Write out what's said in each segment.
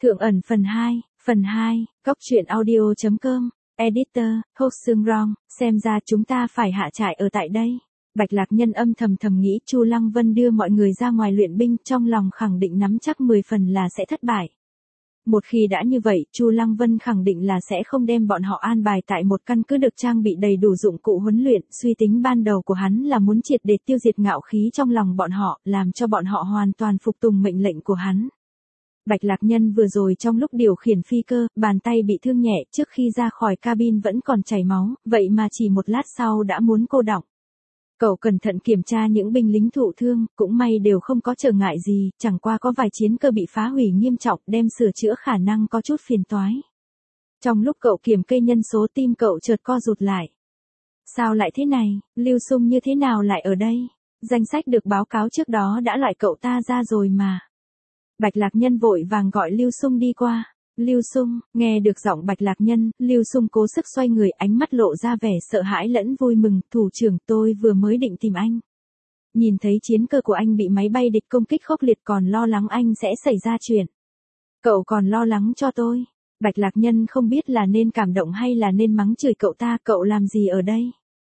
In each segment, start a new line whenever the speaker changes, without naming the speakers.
Thượng ẩn phần 2, Cóc truyện audio.com, Editor, Host Sương Rong, xem ra chúng ta phải hạ trại ở tại đây. Bạch Lạc Nhân âm thầm nghĩ Chu Lăng Vân đưa mọi người ra ngoài luyện binh, trong lòng khẳng định nắm chắc 10 phần là sẽ thất bại. Một khi đã như vậy, Chu Lăng Vân khẳng định là sẽ không đem bọn họ an bài tại một căn cứ được trang bị đầy đủ dụng cụ huấn luyện, suy tính ban đầu của hắn là muốn triệt để tiêu diệt ngạo khí trong lòng bọn họ, làm cho bọn họ hoàn toàn phục tùng mệnh lệnh của hắn. Bạch Lạc Nhân vừa rồi trong lúc điều khiển phi cơ, bàn tay bị thương nhẹ, trước khi ra khỏi cabin vẫn còn chảy máu, vậy mà chỉ một lát sau đã muốn cô đọng. Cậu cẩn thận kiểm tra những binh lính thụ thương, cũng may đều không có trở ngại gì, chẳng qua có vài chiến cơ bị phá hủy nghiêm trọng, đem sửa chữa khả năng có chút phiền toái. Trong lúc cậu kiểm kê nhân số, tim cậu chợt co rụt lại. Sao lại thế này, Lưu Xung như thế nào lại ở đây? Danh sách được báo cáo trước đó đã loại cậu ta ra rồi mà. Bạch Lạc Nhân vội vàng gọi Lưu Xung đi qua. Lưu Xung, nghe được giọng Bạch Lạc Nhân, Lưu Xung cố sức xoay người, ánh mắt lộ ra vẻ sợ hãi lẫn vui mừng. Thủ trưởng, tôi vừa mới định tìm anh. Nhìn thấy chiến cơ của anh bị máy bay địch công kích khốc liệt, còn lo lắng anh sẽ xảy ra chuyện. Cậu còn lo lắng cho tôi. Bạch Lạc Nhân không biết là nên cảm động hay là nên mắng chửi cậu ta. Cậu làm gì ở đây?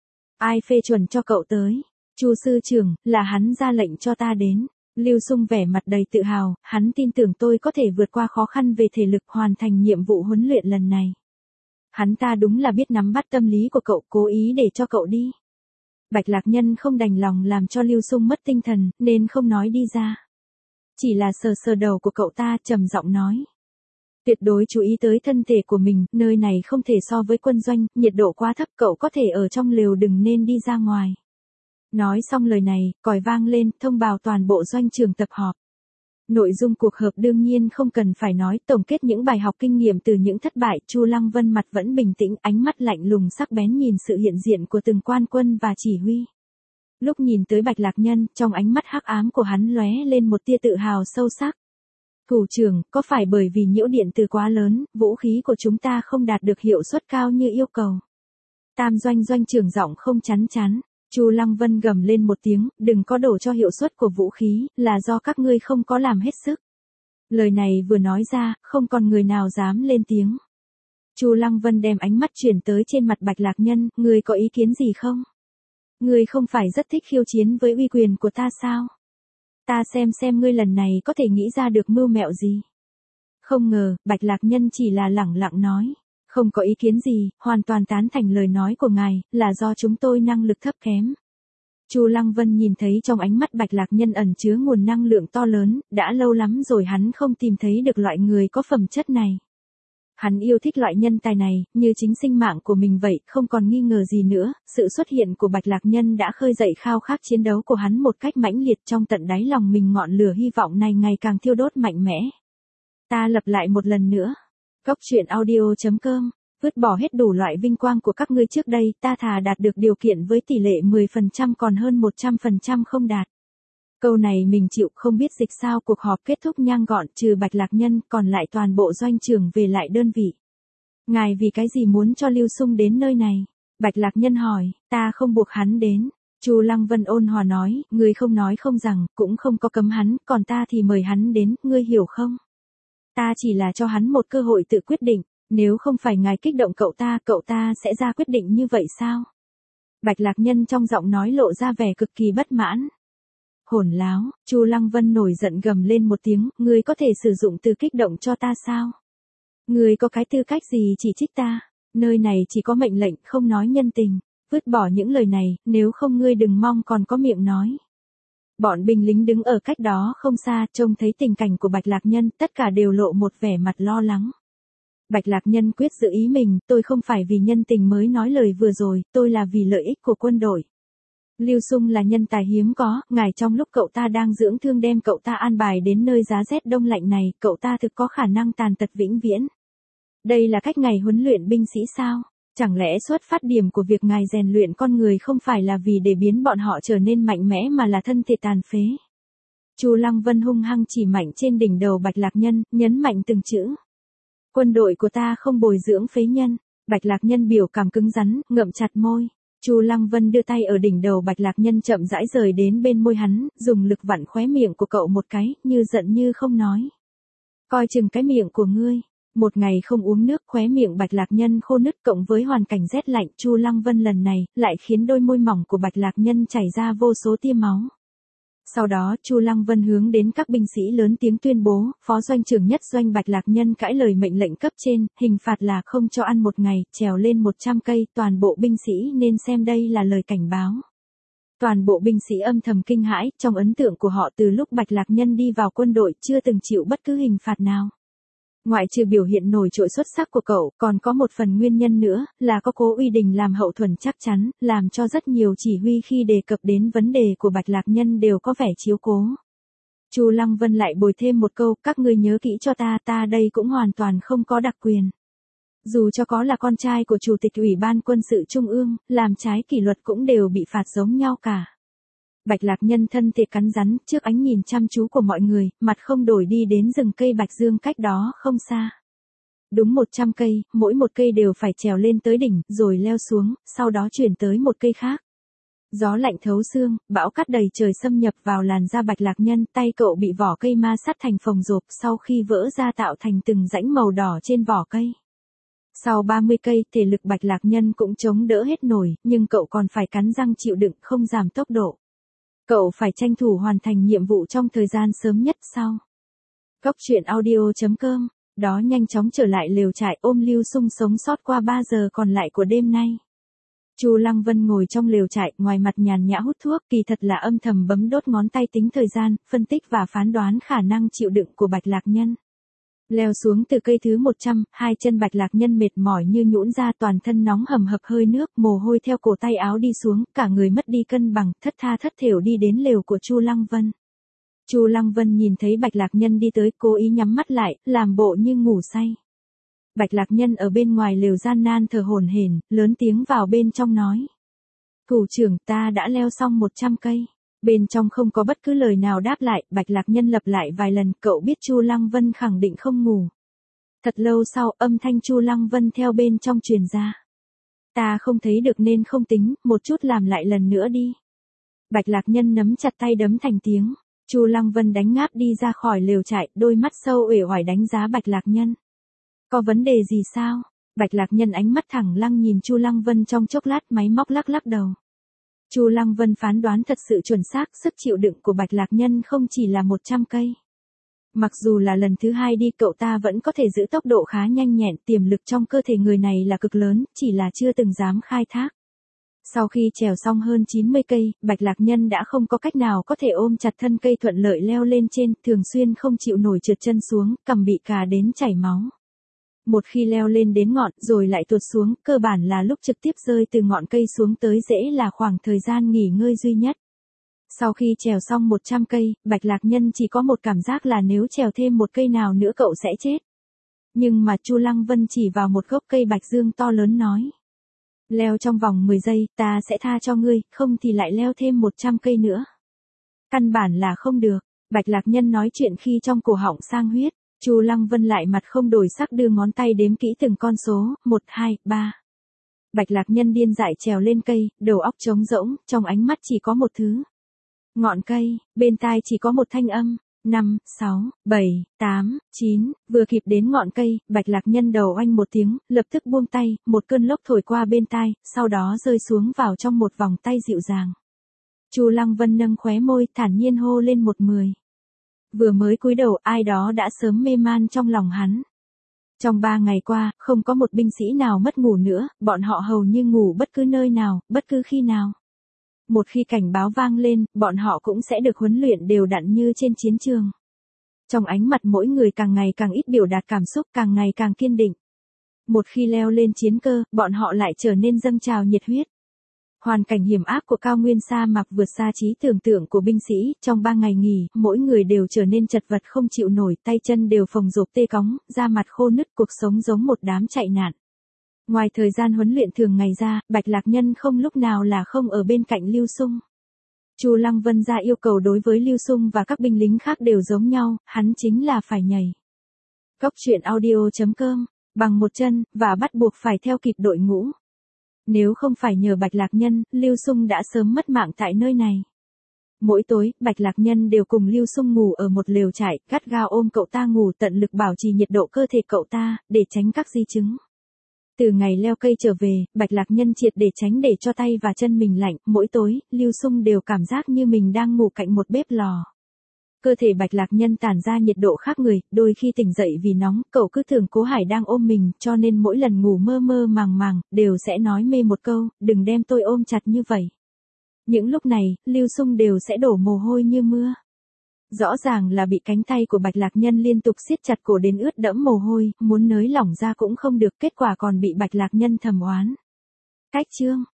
Ai phê chuẩn cho cậu tới? Chu sư trưởng, là hắn ra lệnh cho ta đến. Lưu Xung vẻ mặt đầy tự hào, hắn tin tưởng tôi có thể vượt qua khó khăn về thể lực, hoàn thành nhiệm vụ huấn luyện lần này. Hắn ta đúng là biết nắm bắt tâm lý của cậu, cố ý để cho cậu đi. Bạch Lạc Nhân không đành lòng làm cho Lưu Xung mất tinh thần, nên không nói đi ra. Chỉ là sờ sờ đầu của cậu ta, trầm giọng nói. Tuyệt đối chú ý tới thân thể của mình, nơi này không thể so với quân doanh, nhiệt độ quá thấp, cậu có thể ở trong lều, đừng nên đi ra ngoài. Nói xong lời này, còi vang lên, thông báo toàn bộ doanh trường tập họp. Nội dung cuộc họp đương nhiên không cần phải nói, tổng kết những bài học kinh nghiệm từ những thất bại. Chu Lăng Vân mặt vẫn bình tĩnh, ánh mắt lạnh lùng sắc bén nhìn sự hiện diện của từng quan quân và chỉ huy. Lúc nhìn tới Bạch Lạc Nhân, trong ánh mắt hắc ám của hắn lóe lên một tia tự hào sâu sắc. Thủ trưởng, có phải bởi vì nhiễu điện từ quá lớn, vũ khí của chúng ta không đạt được hiệu suất cao như yêu cầu? Tam doanh doanh trưởng giọng không chắn chắn. Chu Lăng Vân gầm lên một tiếng, đừng có đổ cho hiệu suất của vũ khí, là do các ngươi không có làm hết sức. Lời này vừa nói ra, không còn người nào dám lên tiếng. Chu Lăng Vân đem ánh mắt chuyển tới trên mặt Bạch Lạc Nhân, ngươi có ý kiến gì không? Ngươi không phải rất thích khiêu chiến với uy quyền của ta sao? Ta xem ngươi lần này có thể nghĩ ra được mưu mẹo gì. Không ngờ, Bạch Lạc Nhân chỉ là lẳng lặng nói. Không có ý kiến gì, hoàn toàn tán thành lời nói của ngài, là do chúng tôi năng lực thấp kém. Chu Lăng Vân nhìn thấy trong ánh mắt Bạch Lạc Nhân ẩn chứa nguồn năng lượng to lớn, đã lâu lắm rồi hắn không tìm thấy được loại người có phẩm chất này. Hắn yêu thích loại nhân tài này, như chính sinh mạng của mình vậy, không còn nghi ngờ gì nữa, sự xuất hiện của Bạch Lạc Nhân đã khơi dậy khao khát chiến đấu của hắn một cách mãnh liệt, trong tận đáy lòng mình ngọn lửa hy vọng này ngày càng thiêu đốt mạnh mẽ. Ta lặp lại một lần nữa. Cóc truyện audio.com, vứt bỏ hết đủ loại vinh quang của các ngươi trước đây, ta thà đạt được điều kiện với tỷ lệ 10% còn hơn 100% không đạt. Câu này mình chịu, không biết dịch sao. Cuộc họp kết thúc nhanh gọn, trừ Bạch Lạc Nhân, còn lại toàn bộ doanh trường về lại đơn vị. Ngài vì cái gì muốn cho Lưu Xung đến nơi này? Bạch Lạc Nhân hỏi. Ta không buộc hắn đến. Chu Lăng Vân ôn hòa nói, ngươi không nói không rằng, cũng không có cấm hắn, còn ta thì mời hắn đến, ngươi hiểu không? Ta chỉ là cho hắn một cơ hội tự quyết định, nếu không phải ngài kích động cậu ta sẽ ra quyết định như vậy sao? Bạch Lạc Nhân trong giọng nói lộ ra vẻ cực kỳ bất mãn. Hỗn láo, Chu Lăng Vân nổi giận gầm lên một tiếng, ngươi có thể sử dụng từ kích động cho ta sao? Ngươi có cái tư cách gì chỉ trích ta? Nơi này chỉ có mệnh lệnh, không nói nhân tình. Vứt bỏ những lời này, nếu không ngươi đừng mong còn có miệng nói. Bọn binh lính đứng ở cách đó không xa, trông thấy tình cảnh của Bạch Lạc Nhân, tất cả đều lộ một vẻ mặt lo lắng. Bạch Lạc Nhân quyết giữ ý mình, tôi không phải vì nhân tình mới nói lời vừa rồi, tôi là vì lợi ích của quân đội. Lưu Xung là nhân tài hiếm có, ngài trong lúc cậu ta đang dưỡng thương đem cậu ta an bài đến nơi giá rét đông lạnh này, cậu ta thực có khả năng tàn tật vĩnh viễn. Đây là cách ngài huấn luyện binh sĩ sao? Chẳng lẽ xuất phát điểm của việc ngài rèn luyện con người không phải là vì để biến bọn họ trở nên mạnh mẽ mà là thân thể tàn phế? Chu Lăng Vân hung hăng chỉ mạnh trên đỉnh đầu Bạch Lạc Nhân, nhấn mạnh từng chữ. Quân đội của ta không bồi dưỡng phế nhân. Bạch Lạc Nhân biểu cảm cứng rắn, ngậm chặt môi. Chu Lăng Vân đưa tay ở đỉnh đầu Bạch Lạc Nhân chậm rãi rời đến bên môi hắn, dùng lực vặn khóe miệng của cậu một cái, như giận như không nói. Coi chừng cái miệng của ngươi. Một ngày không uống nước, khóe miệng Bạch Lạc Nhân khô nứt, cộng với hoàn cảnh rét lạnh, Chu Lăng Vân lần này lại khiến đôi môi mỏng của Bạch Lạc Nhân chảy ra vô số tia máu. Sau đó, Chu Lăng Vân hướng đến các binh sĩ lớn tiếng tuyên bố, phó doanh trưởng nhất doanh Bạch Lạc Nhân cãi lời mệnh lệnh cấp trên, hình phạt là không cho ăn một ngày, trèo lên 100 cây, toàn bộ binh sĩ nên xem đây là lời cảnh báo. Toàn bộ binh sĩ âm thầm kinh hãi, trong ấn tượng của họ từ lúc Bạch Lạc Nhân đi vào quân đội chưa từng chịu bất cứ hình phạt nào. Ngoại trừ biểu hiện nổi trội xuất sắc của cậu, còn có một phần nguyên nhân nữa, là có Cố Uy Đình làm hậu thuẫn chắc chắn, làm cho rất nhiều chỉ huy khi đề cập đến vấn đề của Bạch Lạc Nhân đều có vẻ chiếu cố. Chu Lăng Vân lại bồi thêm một câu, các ngươi nhớ kỹ cho ta đây cũng hoàn toàn không có đặc quyền. Dù cho có là con trai của Chủ tịch Ủy ban Quân sự Trung ương, làm trái kỷ luật cũng đều bị phạt giống nhau cả. Bạch Lạc Nhân thân thể cắn rắn, trước ánh nhìn chăm chú của mọi người, mặt không đổi đi đến rừng cây Bạch Dương cách đó không xa. Đúng 100 cây, mỗi một cây đều phải trèo lên tới đỉnh, rồi leo xuống, sau đó chuyển tới một cây khác. Gió lạnh thấu xương, bão cát đầy trời xâm nhập vào làn da Bạch Lạc Nhân, tay cậu bị vỏ cây ma sát thành phồng rộp, sau khi vỡ ra tạo thành từng rãnh màu đỏ trên vỏ cây. Sau 30 cây, thể lực Bạch Lạc Nhân cũng chống đỡ hết nổi, nhưng cậu còn phải cắn răng chịu đựng, không giảm tốc độ. Cậu phải tranh thủ hoàn thành nhiệm vụ trong thời gian sớm nhất sau. Cốc truyện audio.com, đó nhanh chóng trở lại lều trại, ôm Lưu Sung sống sót qua 3 giờ còn lại của đêm nay. Chu Lăng Vân ngồi trong lều trại, ngoài mặt nhàn nhã hút thuốc, kỳ thật là âm thầm bấm đốt ngón tay tính thời gian, phân tích và phán đoán khả năng chịu đựng của Bạch Lạc Nhân. Leo xuống từ cây thứ 100, hai chân Bạch Lạc Nhân mệt mỏi như nhũn ra, toàn thân nóng hầm hập hơi nước, mồ hôi theo cổ tay áo đi xuống, cả người mất đi cân bằng, thất tha thất thểu đi đến lều của Chu Lăng Vân. Chu Lăng Vân nhìn thấy Bạch Lạc Nhân đi tới, cố ý nhắm mắt lại, làm bộ như ngủ say. Bạch Lạc Nhân ở bên ngoài lều gian nan thở hổn hển, lớn tiếng vào bên trong nói: "Thủ trưởng, ta đã leo xong 100 cây." Bên trong không có bất cứ lời nào đáp lại, Bạch Lạc Nhân lặp lại vài lần, cậu biết Chu Lăng Vân khẳng định không ngủ. Thật lâu sau, âm thanh Chu Lăng Vân theo bên trong truyền ra: "Ta không thấy được nên không tính, một chút làm lại lần nữa đi." Bạch Lạc Nhân nắm chặt tay đấm thành tiếng. Chu Lăng Vân đánh ngáp đi ra khỏi lều trại, đôi mắt sâu uể oải đánh giá Bạch Lạc Nhân. "Có vấn đề gì sao?" Bạch Lạc Nhân ánh mắt thẳng lăng nhìn Chu Lăng Vân trong chốc lát, máy móc lắc lắc đầu. Chu Lăng Vân phán đoán thật sự chuẩn xác, sức chịu đựng của Bạch Lạc Nhân không chỉ là 100 cây. Mặc dù là lần thứ 2 đi, cậu ta vẫn có thể giữ tốc độ khá nhanh nhẹn, tiềm lực trong cơ thể người này là cực lớn, chỉ là chưa từng dám khai thác. Sau khi trèo xong hơn 90 cây, Bạch Lạc Nhân đã không có cách nào có thể ôm chặt thân cây thuận lợi leo lên trên, thường xuyên không chịu nổi trượt chân xuống, cằm bị cà đến chảy máu. Một khi leo lên đến ngọn, rồi lại tuột xuống, cơ bản là lúc trực tiếp rơi từ ngọn cây xuống tới rễ là khoảng thời gian nghỉ ngơi duy nhất. Sau khi trèo xong 100 cây, Bạch Lạc Nhân chỉ có một cảm giác là nếu trèo thêm một cây nào nữa cậu sẽ chết. Nhưng mà Chu Lăng Vân chỉ vào một gốc cây bạch dương to lớn nói: "Leo trong vòng 10 giây, ta sẽ tha cho ngươi, không thì lại leo thêm 100 cây nữa." Căn bản là không được. Bạch Lạc Nhân nói chuyện khi trong cổ họng sang huyết. Chu Lăng Vân lại mặt không đổi sắc đưa ngón tay đếm kỹ từng con số, 1, 2, 3. Bạch Lạc Nhân điên dại trèo lên cây, đầu óc trống rỗng, trong ánh mắt chỉ có một thứ. Ngọn cây, bên tai chỉ có một thanh âm, 5, 6, 7, 8, 9, vừa kịp đến ngọn cây, Bạch Lạc Nhân đầu oanh một tiếng, lập tức buông tay, một cơn lốc thổi qua bên tai, sau đó rơi xuống vào trong một vòng tay dịu dàng. Chu Lăng Vân nâng khóe môi, thản nhiên hô lên 110. Vừa mới cúi đầu, ai đó đã sớm mê man trong lòng hắn. Trong 3 ngày qua, không có một binh sĩ nào mất ngủ nữa, bọn họ hầu như ngủ bất cứ nơi nào, bất cứ khi nào. Một khi cảnh báo vang lên, bọn họ cũng sẽ được huấn luyện đều đặn như trên chiến trường. Trong ánh mặt mỗi người càng ngày càng ít biểu đạt cảm xúc, càng ngày càng kiên định. Một khi leo lên chiến cơ, bọn họ lại trở nên dâng trào nhiệt huyết. Hoàn cảnh hiểm ác của cao nguyên sa mạc vượt xa trí tưởng tượng của binh sĩ, trong 3 ngày nghỉ, mỗi người đều trở nên chật vật không chịu nổi, tay chân đều phồng rộp tê cóng, da mặt khô nứt, cuộc sống giống một đám chạy nạn. Ngoài thời gian huấn luyện thường ngày ra, Bạch Lạc Nhân không lúc nào là không ở bên cạnh Lưu Sung. Chu Lăng Vân ra yêu cầu đối với Lưu Sung và các binh lính khác đều giống nhau, hắn chính là phải nhảy. Cốc truyện audio.com, bằng một chân, và bắt buộc phải theo kịp đội ngũ. Nếu không phải nhờ Bạch Lạc Nhân, Lưu Sung đã sớm mất mạng tại nơi này. Mỗi tối, Bạch Lạc Nhân đều cùng Lưu Xung ngủ ở một lều trại, gắt gao ôm cậu ta ngủ, tận lực bảo trì nhiệt độ cơ thể cậu ta, để tránh các di chứng. Từ ngày leo cây trở về, Bạch Lạc Nhân triệt để tránh để cho tay và chân mình lạnh, mỗi tối, Lưu Xung đều cảm giác như mình đang ngủ cạnh một bếp lò. Cơ thể Bạch Lạc Nhân tản ra nhiệt độ khác người, đôi khi tỉnh dậy vì nóng, cậu cứ tưởng Cố Hải đang ôm mình, cho nên mỗi lần ngủ mơ mơ màng màng, đều sẽ nói mê một câu, đừng đem tôi ôm chặt như vậy. Những lúc này, Lưu Xung đều sẽ đổ mồ hôi như mưa. Rõ ràng là bị cánh tay của Bạch Lạc Nhân liên tục siết chặt cổ đến ướt đẫm mồ hôi, muốn nới lỏng ra cũng không được, kết quả còn bị Bạch Lạc Nhân thầm oán. Cách chương